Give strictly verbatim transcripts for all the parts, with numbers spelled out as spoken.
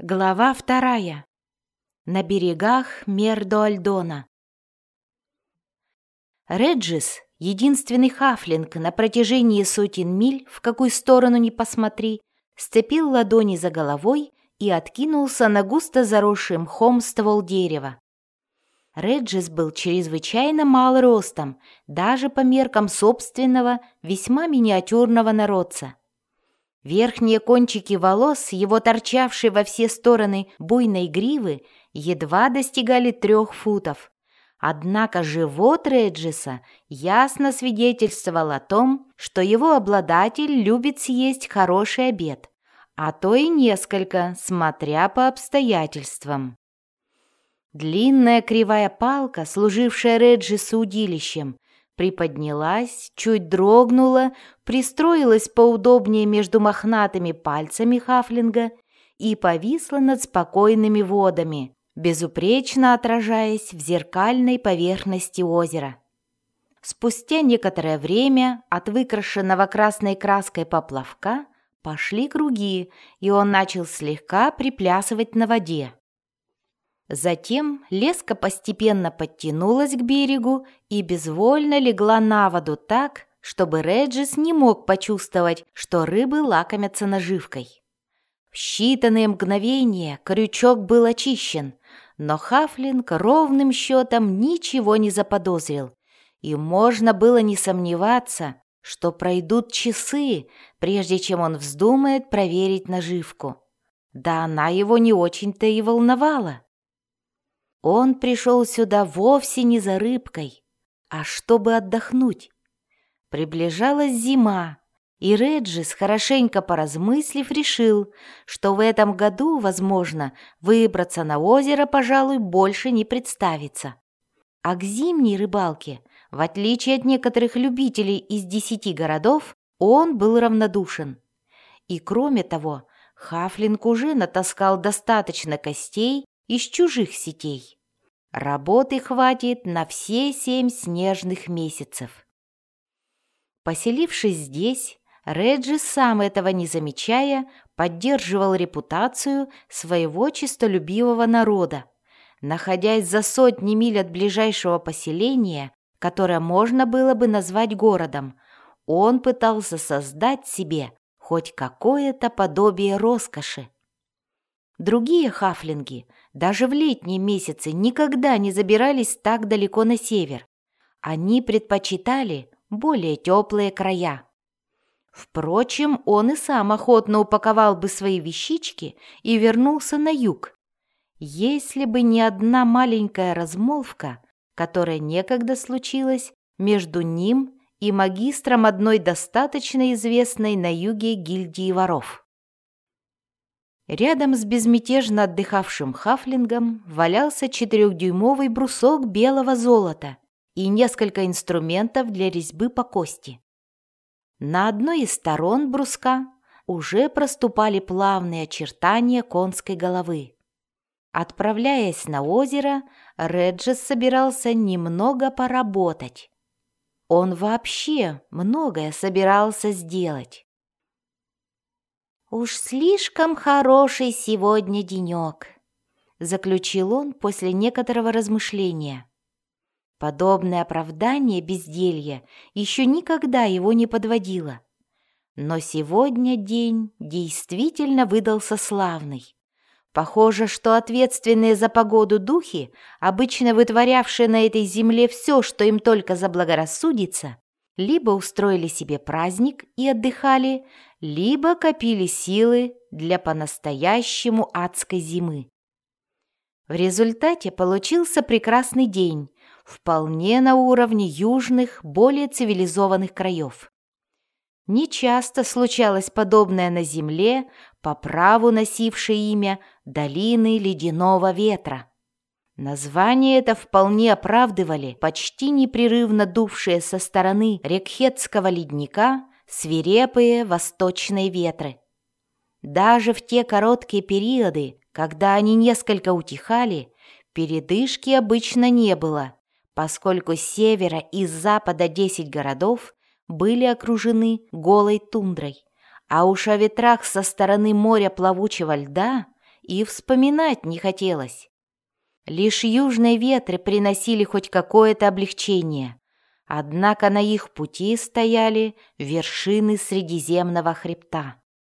Глава вторая. На берегах Мердо-Альдона. Реджис, единственный хафлинг на протяжении сотен миль, в какую сторону ни посмотри, сцепил ладони за головой и откинулся на густо заросший мхом ствол дерева. Реджис был чрезвычайно мал ростом, даже по меркам собственного, весьма миниатюрного народца. Верхние кончики волос, его торчавшие во все стороны буйной гривы, едва достигали трех футов. Однако живот Реджиса ясно свидетельствовал о том, что его обладатель любит съесть хороший обед, а то и несколько, смотря по обстоятельствам. Длинная кривая палка, служившая Реджису удилищем, приподнялась, чуть дрогнула, пристроилась поудобнее между мохнатыми пальцами хафлинга и повисла над спокойными водами, безупречно отражаясь в зеркальной поверхности озера. Спустя некоторое время от выкрашенного красной краской поплавка пошли круги, и он начал слегка приплясывать на воде. Затем леска постепенно подтянулась к берегу и безвольно легла на воду так, чтобы Реджис не мог почувствовать, что рыбы лакомятся наживкой. В считанные мгновения крючок был очищен, но хафлинг ровным счетом ничего не заподозрил, и можно было не сомневаться, что пройдут часы, прежде чем он вздумает проверить наживку. Да она его не очень-то и волновала. Он пришел сюда вовсе не за рыбкой, а чтобы отдохнуть. Приближалась зима, и Реджис, хорошенько поразмыслив, решил, что в этом году, возможно, выбраться на озеро, пожалуй, больше не представится. А к зимней рыбалке, в отличие от некоторых любителей из десяти городов, он был равнодушен. И кроме того, хафлинг уже натаскал достаточно костей из чужих сетей. Работы хватит на все семь снежных месяцев. Поселившись здесь, Реджис, сам этого не замечая, поддерживал репутацию своего честолюбивого народа. Находясь за сотни миль от ближайшего поселения, которое можно было бы назвать городом, он пытался создать себе хоть какое-то подобие роскоши. Другие хафлинги даже в летние месяцы никогда не забирались так далеко на север. Они предпочитали более теплые края. Впрочем, он и сам охотно упаковал бы свои вещички и вернулся на юг, если бы не одна маленькая размолвка, которая некогда случилась между ним и магистром одной достаточно известной на юге гильдии воров. Рядом с безмятежно отдыхавшим хафлингом валялся четырехдюймовый брусок белого золота и несколько инструментов для резьбы по кости. На одной из сторон бруска уже проступали плавные очертания конской головы. Отправляясь на озеро, Реджис собирался немного поработать. Он вообще многое собирался сделать. «Уж слишком хороший сегодня денек», — заключил он после некоторого размышления. Подобное оправдание безделья еще никогда его не подводило. Но сегодня день действительно выдался славный. Похоже, что ответственные за погоду духи, обычно вытворявшие на этой земле все, что им только заблагорассудится, либо устроили себе праздник и отдыхали, либо копили силы для по-настоящему адской зимы. В результате получился прекрасный день, вполне на уровне южных, более цивилизованных краев. Нечасто случалось подобное на земле, по праву носившей имя «Долины ледяного ветра». Название это вполне оправдывали почти непрерывно дувшие со стороны Рекхетского ледника свирепые восточные ветры. Даже в те короткие периоды, когда они несколько утихали, передышки обычно не было, поскольку с севера и с запада десять городов были окружены голой тундрой, а уж о ветрах со стороны моря плавучего льда и вспоминать не хотелось. Лишь южные ветры приносили хоть какое-то облегчение, однако на их пути стояли вершины Средиземного хребта.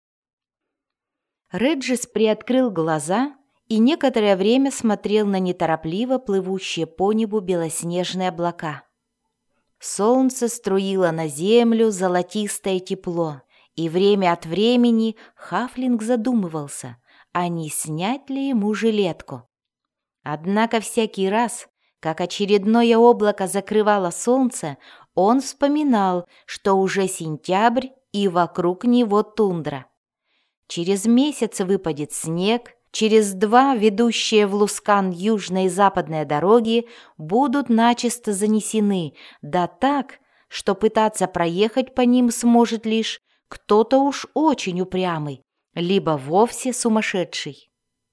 Реджис приоткрыл глаза и некоторое время смотрел на неторопливо плывущие по небу белоснежные облака. Солнце струило на землю золотистое тепло, и время от времени Хафлинг задумывался, а не снять ли ему жилетку. Однако всякий раз, как очередное облако закрывало солнце, он вспоминал, что уже сентябрь и вокруг него тундра. Через месяц выпадет снег, через два ведущие в Лускан южные и западные дороги будут начисто занесены, да так, что пытаться проехать по ним сможет лишь кто-то уж очень упрямый, либо вовсе сумасшедший.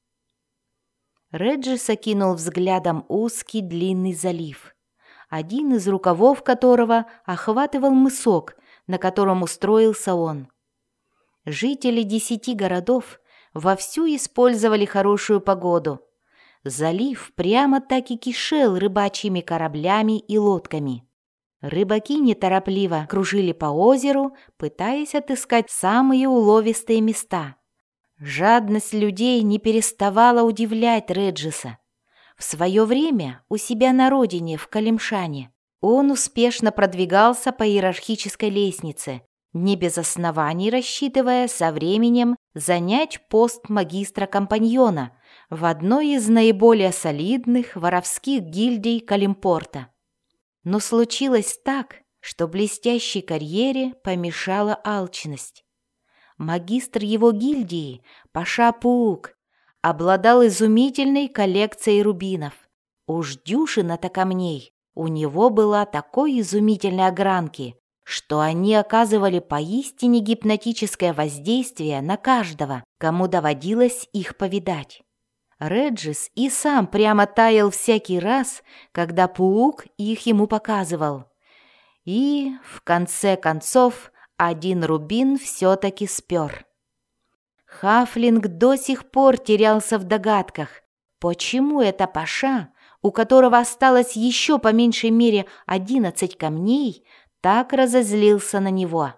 Реджис окинул взглядом узкий длинный залив, один из рукавов которого охватывал мысок, на котором устроился он. Жители десяти городов вовсю использовали хорошую погоду. Залив прямо-таки кишел рыбачьими кораблями и лодками. Рыбаки неторопливо кружили по озеру, пытаясь отыскать самые уловистые места. Жадность людей не переставала удивлять Реджиса. В свое время у себя на родине, в Калимшане, он успешно продвигался по иерархической лестнице, не без оснований рассчитывая со временем занять пост магистра-компаньона в одной из наиболее солидных воровских гильдий Калимпорта. Но случилось так, что блестящей карьере помешала алчность. Магистр его гильдии, Паша Пуук, обладал изумительной коллекцией рубинов. Уж дюжина-то камней у него была такой изумительной огранки, что они оказывали поистине гипнотическое воздействие на каждого, кому доводилось их повидать. Реджис и сам прямо таял всякий раз, когда Пуук их ему показывал. И, в конце концов, один рубин все-таки спер. Хафлинг до сих пор терялся в догадках, почему это Паша, у которого осталось еще по меньшей мере одиннадцать камней, так разозлился на него.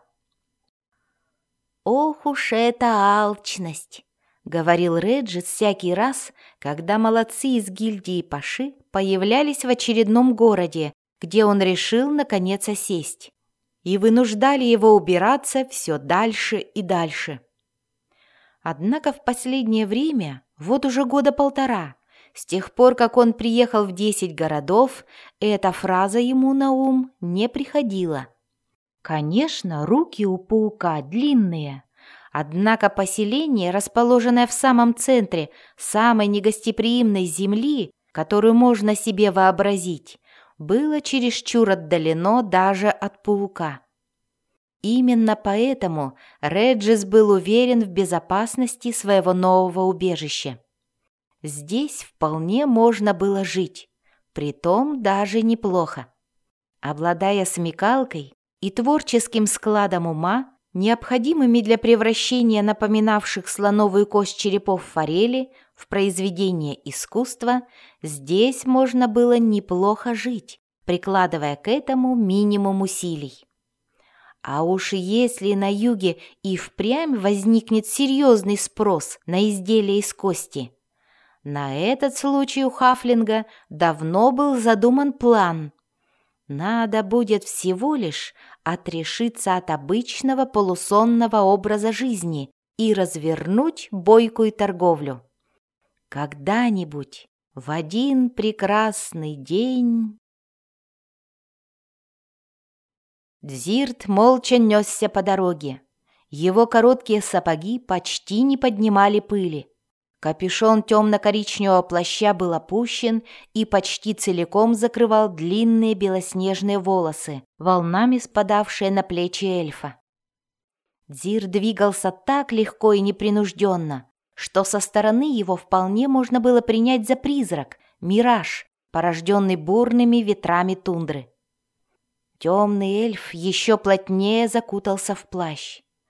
«Ох уж эта алчность!» — говорил Реджис всякий раз, когда молодцы из гильдии Паши появлялись в очередном городе, где он решил наконец осесть, и вынуждали его убираться все дальше и дальше. Однако в последнее время, вот уже года полтора, с тех пор, как он приехал в десять городов, эта фраза ему на ум не приходила. Конечно, руки у паука длинные, однако поселение, расположенное в самом центре самой негостеприимной земли, которую можно себе вообразить, было чересчур отдалено даже от паука. Именно поэтому Реджис был уверен в безопасности своего нового убежища. Здесь вполне можно было жить, притом даже неплохо. Обладая смекалкой и творческим складом ума, необходимыми для превращения напоминавших слоновую кость черепов форели в произведение искусства, здесь можно было неплохо жить, прикладывая к этому минимум усилий. А уж если на юге и впрямь возникнет серьезный спрос на изделия из кости, на этот случай у Хафлинга давно был задуман план. Надо будет всего лишь отрешиться от обычного полусонного образа жизни и развернуть бойкую торговлю. Когда-нибудь, в один прекрасный день... Дзирт молча несся по дороге. Его короткие сапоги почти не поднимали пыли. Капюшон темно-коричневого плаща был опущен и почти целиком закрывал длинные белоснежные волосы, волнами спадавшие на плечи эльфа. Дзир двигался так легко и непринужденно, что со стороны его вполне можно было принять за призрак, мираж, порожденный бурными ветрами тундры. Темный эльф еще плотнее закутался в плащ.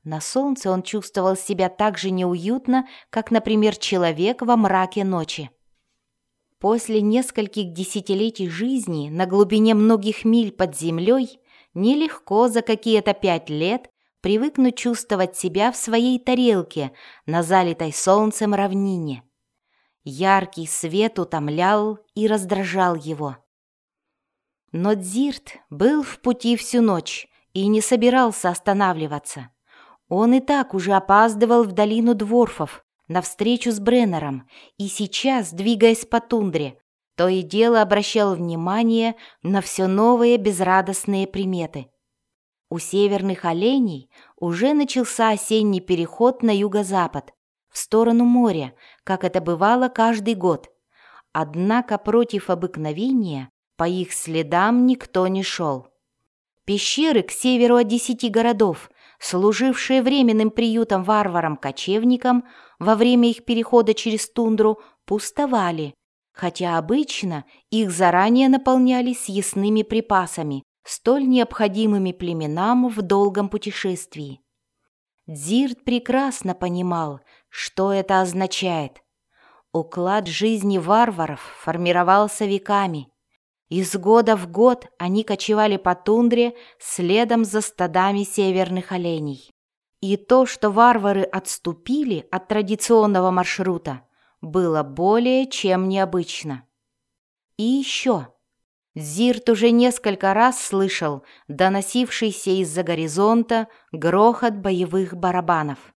На солнце он чувствовал себя так же неуютно, как, например, человек во мраке ночи. После нескольких десятилетий жизни на глубине многих миль под землей нелегко за какие-то пять лет привыкнуть чувствовать себя в своей тарелке на залитой солнцем равнине. Яркий свет утомлял и раздражал его. Но Дзирт был в пути всю ночь и не собирался останавливаться. Он и так уже опаздывал в долину Дворфов на встречу с Бреннером и сейчас, двигаясь по тундре, то и дело обращал внимание на все новые безрадостные приметы. У северных оленей уже начался осенний переход на юго-запад, в сторону моря, как это бывало каждый год. Однако против обыкновения по их следам никто не шел. Пещеры к северу от десяти городов, служившие временным приютом варварам-кочевникам во время их перехода через тундру, пустовали, хотя обычно их заранее наполняли съестными припасами, столь необходимыми племенам в долгом путешествии. Дзирт прекрасно понимал, что это означает. Уклад жизни варваров формировался веками. Из года в год они кочевали по тундре следом за стадами северных оленей. И то, что варвары отступили от традиционного маршрута, было более чем необычно. И еще Дзирт уже несколько раз слышал доносившийся из-за горизонта грохот боевых барабанов.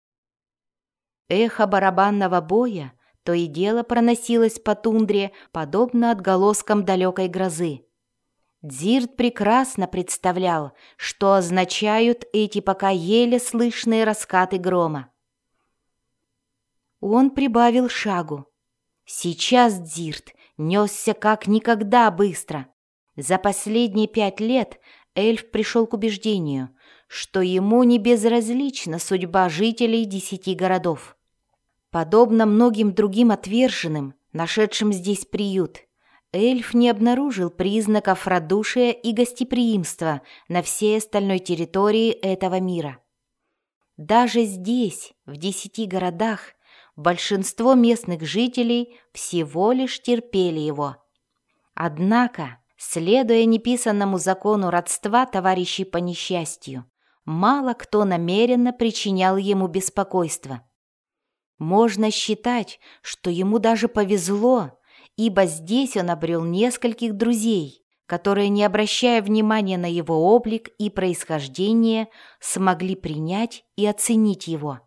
Эхо барабанного боя то и дело проносилось по тундре, подобно отголоскам далекой грозы. Дзирт прекрасно представлял, что означают эти пока еле слышные раскаты грома. Он прибавил шагу. Сейчас Дзирт несся как никогда быстро. За последние пять лет эльф пришел к убеждению, что ему не безразлична судьба жителей десяти городов. Подобно многим другим отверженным, нашедшим здесь приют, эльф не обнаружил признаков радушия и гостеприимства на всей остальной территории этого мира. Даже здесь, в десяти городах, большинство местных жителей всего лишь терпели его. Однако, следуя неписанному закону родства товарищей по несчастью, мало кто намеренно причинял ему беспокойство. Можно считать, что ему даже повезло, ибо здесь он обрел нескольких друзей, которые, не обращая внимания на его облик и происхождение, смогли принять и оценить его.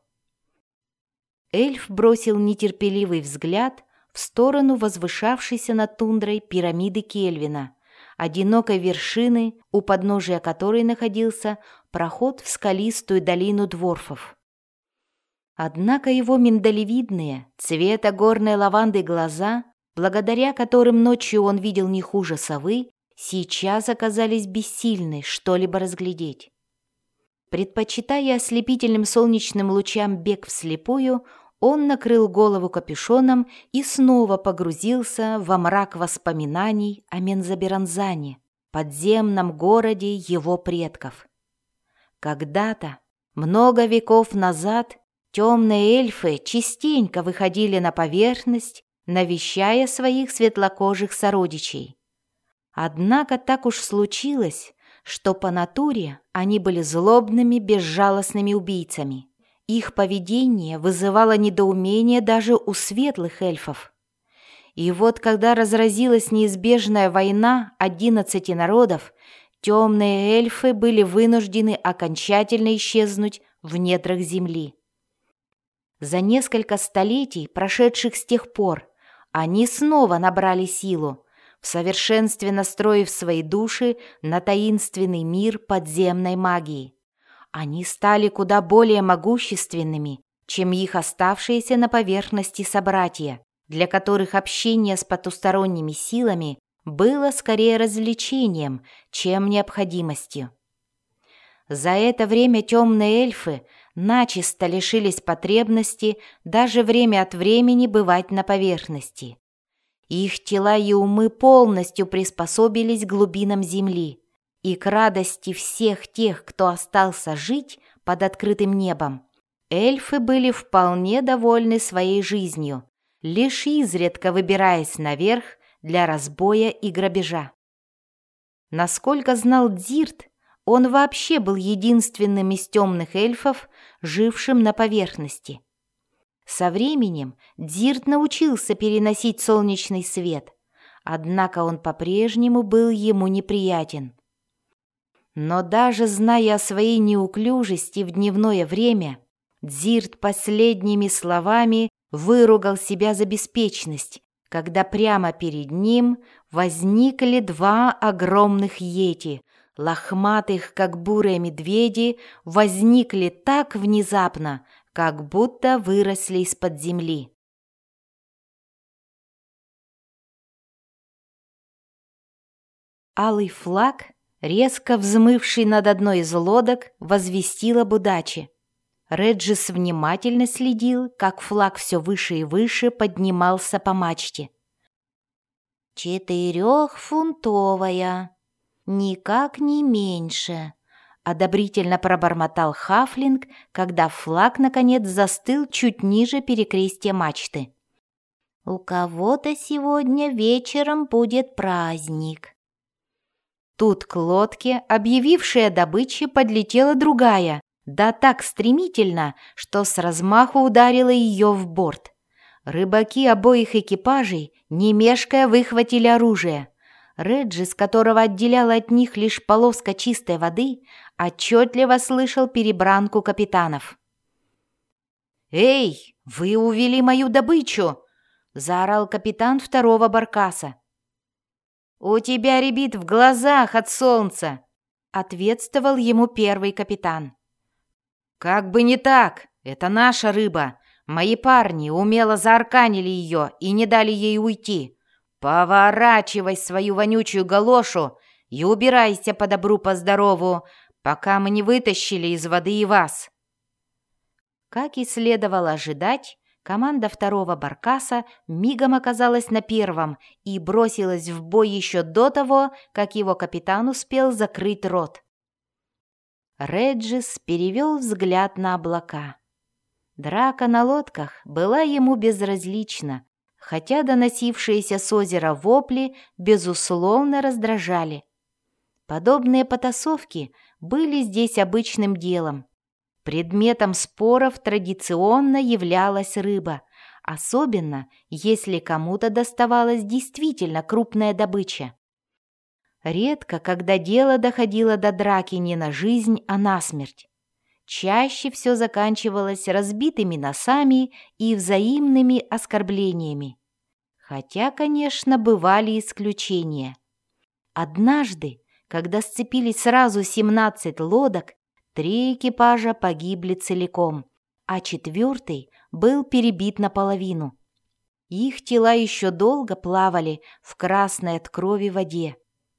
Эльф бросил нетерпеливый взгляд в сторону возвышавшейся над тундрой пирамиды Кельвина, одинокой вершины, у подножия которой находился проход в скалистую долину Дворфов. Однако его миндалевидные, цвета горной лаванды глаза, благодаря которым ночью он видел не хуже совы, сейчас оказались бессильны что-либо разглядеть. Предпочитая ослепительным солнечным лучам бег вслепую, он накрыл голову капюшоном и снова погрузился во мрак воспоминаний о Мензаберанзане, подземном городе его предков. Когда-то, много веков назад, темные эльфы частенько выходили на поверхность, навещая своих светлокожих сородичей. Однако так уж случилось, что по натуре они были злобными, безжалостными убийцами. Их поведение вызывало недоумение даже у светлых эльфов. И вот когда разразилась неизбежная война одиннадцати народов, темные эльфы были вынуждены окончательно исчезнуть в недрах земли. За несколько столетий, прошедших с тех пор, они снова набрали силу, в совершенстве настроив свои души на таинственный мир подземной магии. Они стали куда более могущественными, чем их оставшиеся на поверхности собратья, для которых общение с потусторонними силами было скорее развлечением, чем необходимостью. За это время темные эльфы начисто лишились потребности даже время от времени бывать на поверхности. Их тела и умы полностью приспособились к глубинам земли, и к радости всех тех, кто остался жить под под открытым небом. Эльфы были вполне довольны своей жизнью, лишь изредка выбираясь наверх для разбоя и грабежа. Насколько знал Дзирт, он вообще был единственным из темных эльфов, жившим на поверхности. Со временем Дзирт научился переносить солнечный свет, однако он по-прежнему был ему неприятен. Но даже зная о своей неуклюжести в дневное время, Дзирт последними словами выругал себя за беспечность, когда прямо перед ним возникли два огромных йети, лохматых, как бурые медведи, возникли так внезапно, как будто выросли из-под земли. Алый флаг, резко взмывший над одной из лодок, возвестил об удаче. Реджис внимательно следил, как флаг все выше и выше поднимался по мачте. «Четырехфунтовая, никак не меньше», — одобрительно пробормотал Хафлинг, когда флаг, наконец, застыл чуть ниже перекрестия мачты. «У кого-то сегодня вечером будет праздник». Тут к лодке, объявившей о добыче, подлетела другая, да так стремительно, что с размаху ударила ее в борт. Рыбаки обоих экипажей, не мешкая, выхватили оружие. Реджис, которого отделяла от них лишь полоска чистой воды, отчетливо слышал перебранку капитанов. «Эй, вы увели мою добычу!» — заорал капитан второго баркаса. «У тебя рябит в глазах от солнца!» — ответствовал ему первый капитан. «Как бы не так! Это наша рыба! Мои парни умело заарканили ее и не дали ей уйти! Поворачивай свою вонючую галошу и убирайся по добру, по здорову, пока мы не вытащили из воды и вас!» Как и следовало ожидать, команда второго баркаса мигом оказалась на первом и бросилась в бой еще до того, как его капитан успел закрыть рот. Реджис перевел взгляд на облака. Драка на лодках была ему безразлична, хотя доносившиеся с озера вопли безусловно раздражали. Подобные потасовки были здесь обычным делом. Предметом споров традиционно являлась рыба, особенно если кому-то доставалась действительно крупная добыча. Редко, когда дело доходило до драки не на жизнь, а на смерть. Чаще все заканчивалось разбитыми носами и взаимными оскорблениями. Хотя, конечно, бывали исключения. Однажды, когда сцепились сразу семнадцать лодок, три экипажа погибли целиком, а четвертый был перебит наполовину. Их тела еще долго плавали в красной от крови воде.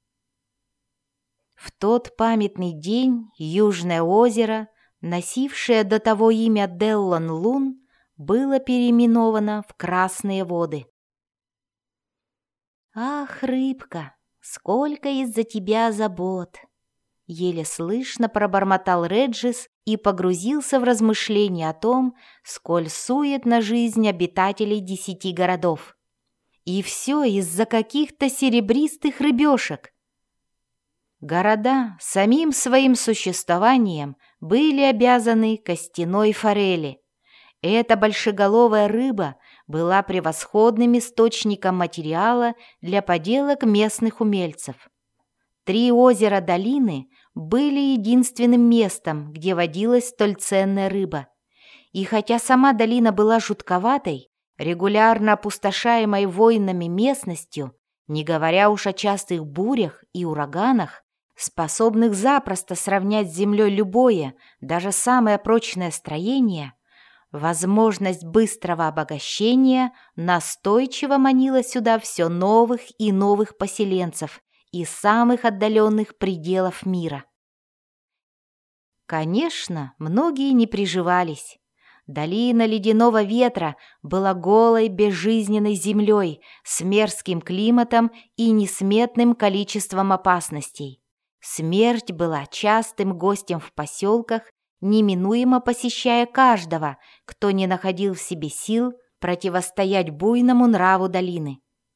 В тот памятный день Южное озеро, носившее до того имя Деллан-Лун, было переименовано в Красные воды. «Ах, рыбка, сколько из-за тебя забот!» Еле слышно пробормотал Реджис и погрузился в размышления о том, сколь суетна жизнь обитателей десяти городов. И все из-за каких-то серебристых рыбешек. Города самим своим существованием были обязаны костяной форели. Эта большеголовая рыба была превосходным источником материала для поделок местных умельцев. Три озера долины были единственным местом, где водилась столь ценная рыба. И хотя сама долина была жутковатой, регулярно опустошаемой войнами местностью, не говоря уж о частых бурях и ураганах, способных запросто сравнять с землей любое, даже самое прочное строение, возможность быстрого обогащения настойчиво манила сюда все новых и новых поселенцев из самых отдаленных пределов мира. Конечно, многие не приживались. Долина ледяного ветра была голой безжизненной землей с мерзким климатом и несметным количеством опасностей. Смерть была частым гостем в поселках неминуемо посещая каждого, кто не находил в себе сил противостоять буйному нраву долины.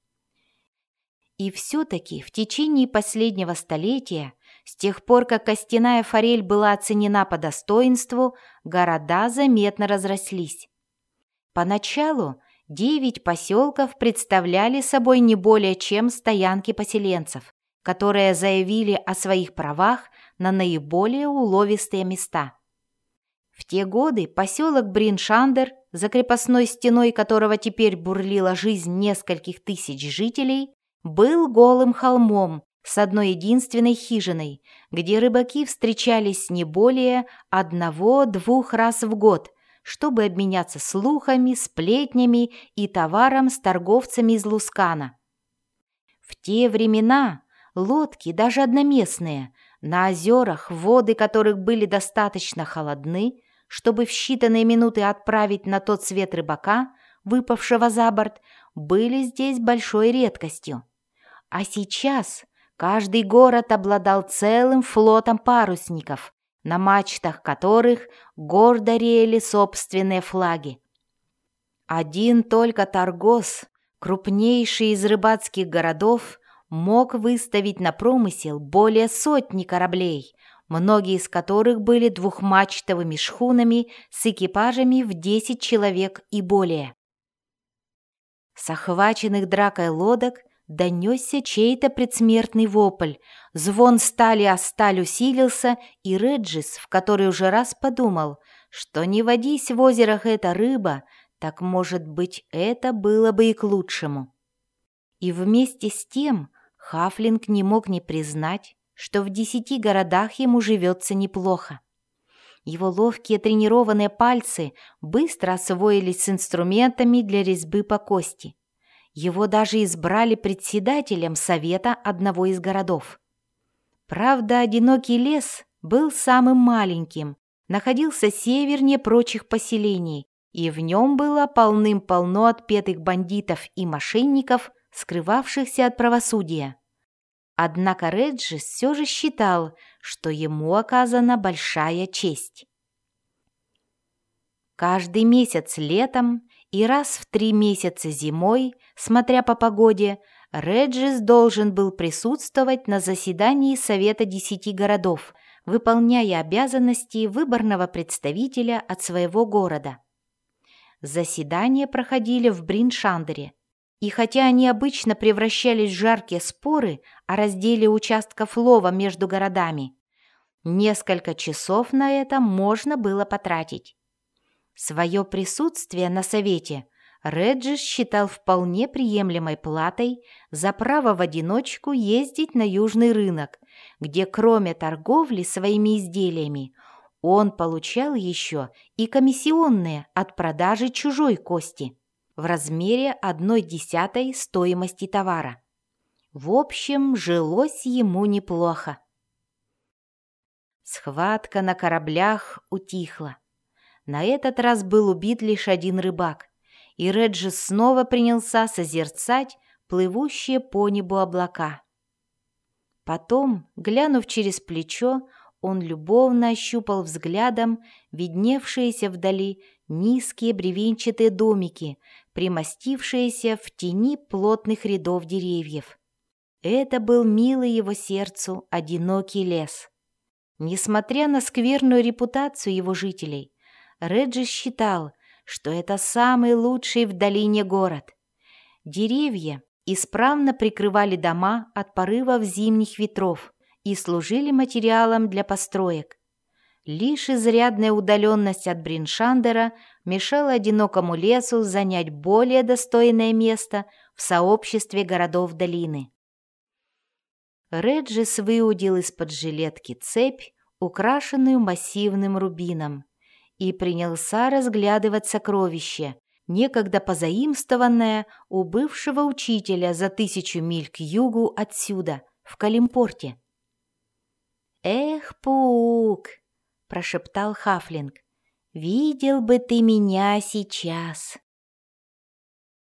И все-таки в течение последнего столетия, с тех пор, как костяная форель была оценена по достоинству, города заметно разрослись. Поначалу девять поселков представляли собой не более чем стоянки поселенцев, которые заявили о своих правах на наиболее уловистые места. В те годы поселок Бриншандер, за крепостной стеной которого теперь бурлила жизнь нескольких тысяч жителей, был голым холмом с одной единственной хижиной, где рыбаки встречались не более одного-двух раз в год, чтобы обменяться слухами, сплетнями и товаром с торговцами из Лускана. В те времена лодки, даже одноместные, на озерах, воды которых были достаточно холодны, чтобы в считанные минуты отправить на тот свет рыбака, выпавшего за борт, были здесь большой редкостью. А сейчас каждый город обладал целым флотом парусников, на мачтах которых гордо реяли собственные флаги. Один только Таргос, крупнейший из рыбацких городов, мог выставить на промысел более сотни кораблей, многие из которых были двухмачтовыми шхунами с экипажами в десять человек и более. С охваченных дракой лодок донесся чей-то предсмертный вопль, звон стали о сталь усилился, и Реджис в который уже раз подумал, что не водись в озерах эта рыба, так, может быть, это было бы и к лучшему. И вместе с тем Хафлинг не мог не признать, что в десяти городах ему живется неплохо. Его ловкие тренированные пальцы быстро освоились с инструментами для резьбы по кости. Его даже избрали председателем совета одного из городов. Правда, одинокий лес был самым маленьким, находился севернее прочих поселений, и в нем было полным-полно отпетых бандитов и мошенников, скрывавшихся от правосудия. Однако Реджис все же считал, что ему оказана большая честь. Каждый месяц летом и раз в три месяца зимой, смотря по погоде, Реджис должен был присутствовать на заседании Совета десяти городов, выполняя обязанности выборного представителя от своего города. Заседания проходили в Бриншандере, и хотя они обычно превращались в жаркие споры о разделе участков лова между городами, несколько часов на это можно было потратить. Свое присутствие на совете Реджис считал вполне приемлемой платой за право в одиночку ездить на южный рынок, где кроме торговли своими изделиями он получал еще и комиссионные от продажи чужой кости в размере одной десятой стоимости товара. В общем, жилось ему неплохо. Схватка на кораблях утихла. На этот раз был убит лишь один рыбак, и Реджис снова принялся созерцать плывущие по небу облака. Потом, глянув через плечо, он любовно ощупал взглядом видневшиеся вдали низкие бревенчатые домики, примостившиеся в тени плотных рядов деревьев. Это был милый его сердцу одинокий лес. Несмотря на скверную репутацию его жителей, Реджис считал, что это самый лучший в долине город. Деревья исправно прикрывали дома от порывов зимних ветров и служили материалом для построек. Лишь изрядная удаленность от Бриншандера мешала одинокому лесу занять более достойное место в сообществе городов долины. Реджис выудил из-под жилетки цепь, украшенную массивным рубином, и принялся разглядывать сокровище, некогда позаимствованное у бывшего учителя за тысячу миль к югу отсюда, в Калимпорте. «Эх, Пук!» – прошептал Хафлинг. «Видел бы ты меня сейчас!»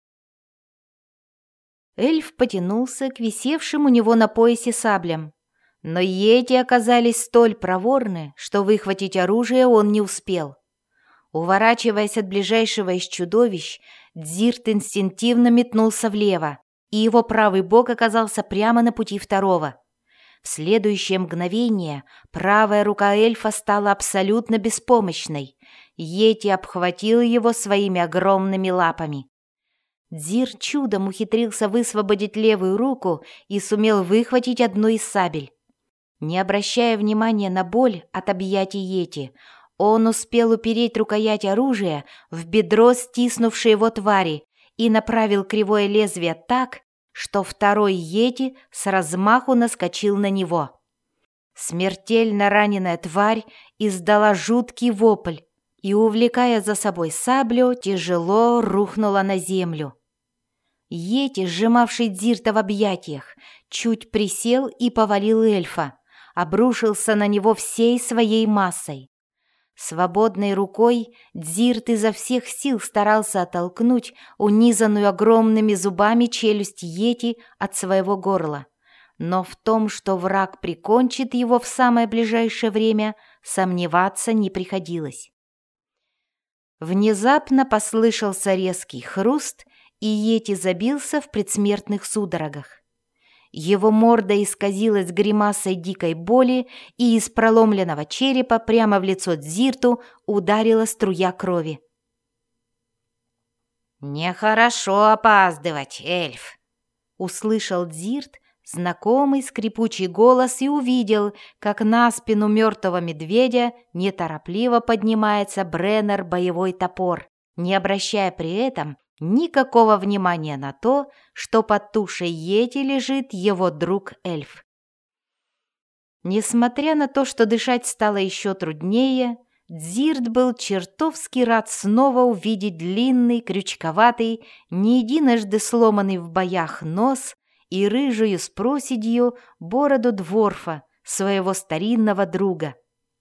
Эльф потянулся к висевшим у него на поясе саблям. Но йети оказались столь проворны, что выхватить оружие он не успел. Уворачиваясь от ближайшего из чудовищ, Дзирт инстинктивно метнулся влево, и его правый бок оказался прямо на пути второго. В следующее мгновение правая рука эльфа стала абсолютно беспомощной. Йети обхватил его своими огромными лапами. Дзирт чудом ухитрился высвободить левую руку и сумел выхватить одну из сабель. Не обращая внимания на боль от объятий йети, он успел упереть рукоять оружия в бедро стиснувшей его твари и направил кривое лезвие так, что второй йети с размаху наскочил на него. Смертельно раненая тварь издала жуткий вопль и, увлекая за собой саблю, тяжело рухнула на землю. Йети, сжимавший Дзирта в объятиях, чуть присел и повалил эльфа, обрушился на него всей своей массой. Свободной рукой Дзирт изо всех сил старался оттолкнуть унизанную огромными зубами челюсть йети от своего горла. Но в том, что враг прикончит его в самое ближайшее время, сомневаться не приходилось. Внезапно послышался резкий хруст, и йети забился в предсмертных судорогах. Его морда исказилась гримасой дикой боли, и из проломленного черепа прямо в лицо Дзирту ударила струя крови. «Нехорошо опаздывать, эльф!» — услышал Дзирт знакомый скрипучий голос и увидел, как на спину мертвого медведя неторопливо поднимается Бреннер боевой топор, не обращая при этом никакого внимания на то, что под тушей йети лежит его друг-эльф. Несмотря на то, что дышать стало еще труднее, Дзирт был чертовски рад снова увидеть длинный, крючковатый, не единожды сломанный в боях нос и рыжую с проседью бороду дворфа, своего старинного друга.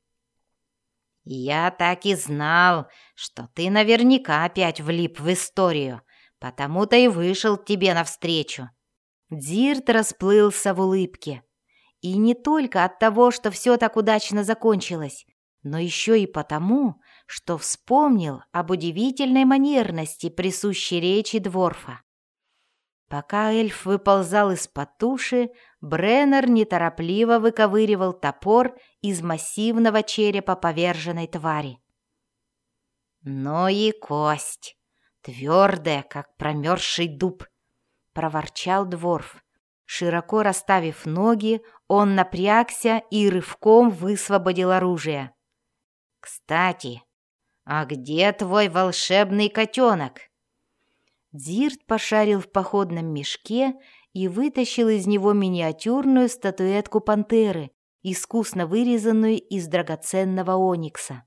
«Я так и знал, что ты наверняка опять влип в историю, потому-то и вышел тебе навстречу». Дзирт расплылся в улыбке. И не только от того, что все так удачно закончилось, но еще и потому, что вспомнил об удивительной манерности, присущей речи дворфа. Пока эльф выползал из-под туши, Бреннер неторопливо выковыривал топор из массивного черепа поверженной твари. «Ну и кость, твердая, как промерзший дуб», — проворчал дворф. Широко расставив ноги, он напрягся и рывком высвободил оружие. «Кстати, а где твой волшебный котенок?» Дзирт пошарил в походном мешке и вытащил из него миниатюрную статуэтку пантеры, искусно вырезанную из драгоценного оникса.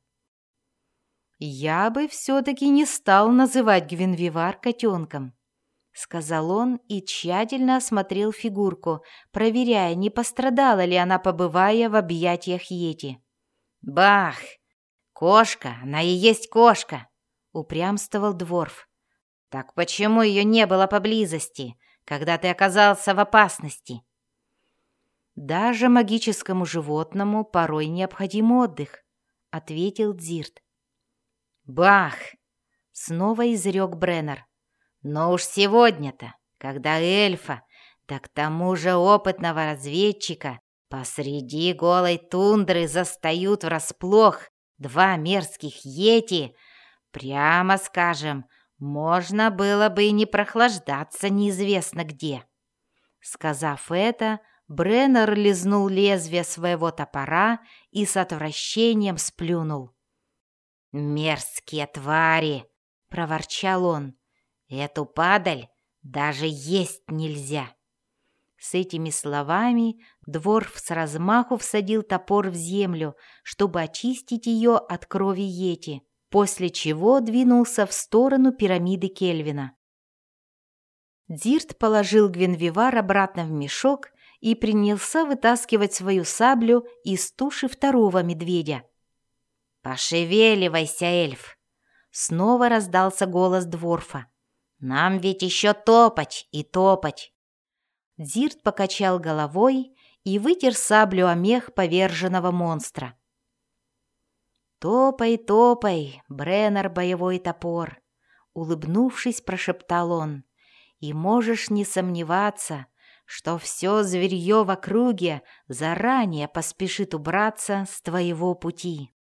«Я бы все-таки не стал называть Гвинвивар котенком», — сказал он и тщательно осмотрел фигурку, проверяя, не пострадала ли она, побывая в объятиях йети. «Бах! Кошка, она и есть кошка!» — упрямствовал дворф. «Так почему ее не было поблизости, когда ты оказался в опасности?» «Даже магическому животному порой необходим отдых», — ответил Дзирт. «Бах!» — снова изрек Бреннер. «Но уж сегодня-то, когда эльфа, да к тому же опытного разведчика, посреди голой тундры застают врасплох два мерзких йети, прямо скажем, можно было бы и не прохлаждаться неизвестно где». Сказав это, Бреннер лизнул лезвие своего топора и с отвращением сплюнул. «Мерзкие твари!» — проворчал он. «Эту падаль даже есть нельзя!» С этими словами дворф с размаху всадил топор в землю, чтобы очистить ее от крови йети, после чего двинулся в сторону пирамиды Кельвина. Дзирт положил Гвинвивар обратно в мешок и принялся вытаскивать свою саблю из туши второго медведя. «Пошевеливайся, эльф!» Снова раздался голос дворфа. «Нам ведь еще топать и топать!» Дзирт покачал головой и вытер саблю о мех поверженного монстра. «Топай, топай, Бреннер боевой топор!» — улыбнувшись, прошептал он. «И можешь не сомневаться, что все зверье в округе заранее поспешит убраться с твоего пути».